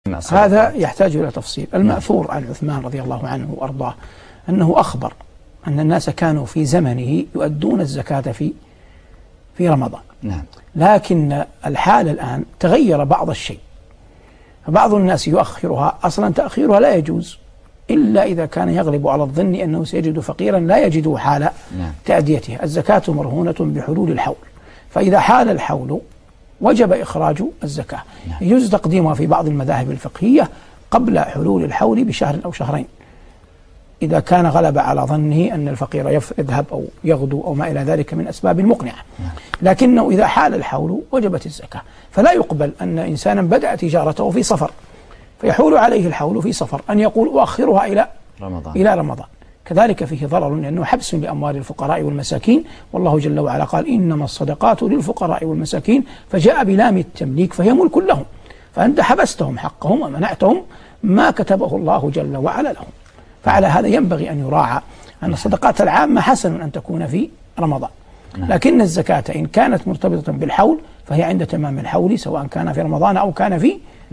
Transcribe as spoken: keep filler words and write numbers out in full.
هذا يحتاج إلى تفصيل. المأثور عن عثمان رضي الله عنه وأرضاه أنه أخبر أن الناس كانوا في زمنه يؤدون الزكاة في في رمضان. نعم. لكن الحال الآن تغير بعض الشيء، فبعض الناس يؤخرها. أصلا تأخيرها لا يجوز إلا إذا كان يغلب على الظن أنه سيجد فقيرا لا يجد حال نعم. تأديتها. الزكاة مرهونة بحلول الحول، فإذا حال الحول وجب إخراج الزكاة. نعم. يجوز تقديمها في بعض المذاهب الفقهية قبل حلول الحول بشهر أو شهرين، إذا كان غلب على ظنه أن الفقير يذهب أو يغدو أو ما إلى ذلك من أسباب مقنعة. لكنه إذا حال الحول وجبت الزكاة. فلا يقبل أن إنسانا بدأ تجارته في صفر فيحول عليه الحول في صفر أن يقول أؤخرها إلى رمضان. إلى رمضان. كذلك فيه ضرر لأنه حبس لأموال الفقراء والمساكين، والله جل وعلا قال إنما الصدقات للفقراء والمساكين، فجاء بلام التمليك فهي ملك لهم، فأنت حبستهم حقهم ومنعتهم ما كتبه الله جل وعلا لهم. فعلى هذا ينبغي أن يراعى أن الصدقات العامة حسن أن تكون في رمضان، لكن الزكاة إن كانت مرتبطة بالحول فهي عند تمام الحول سواء كان في رمضان أو كان في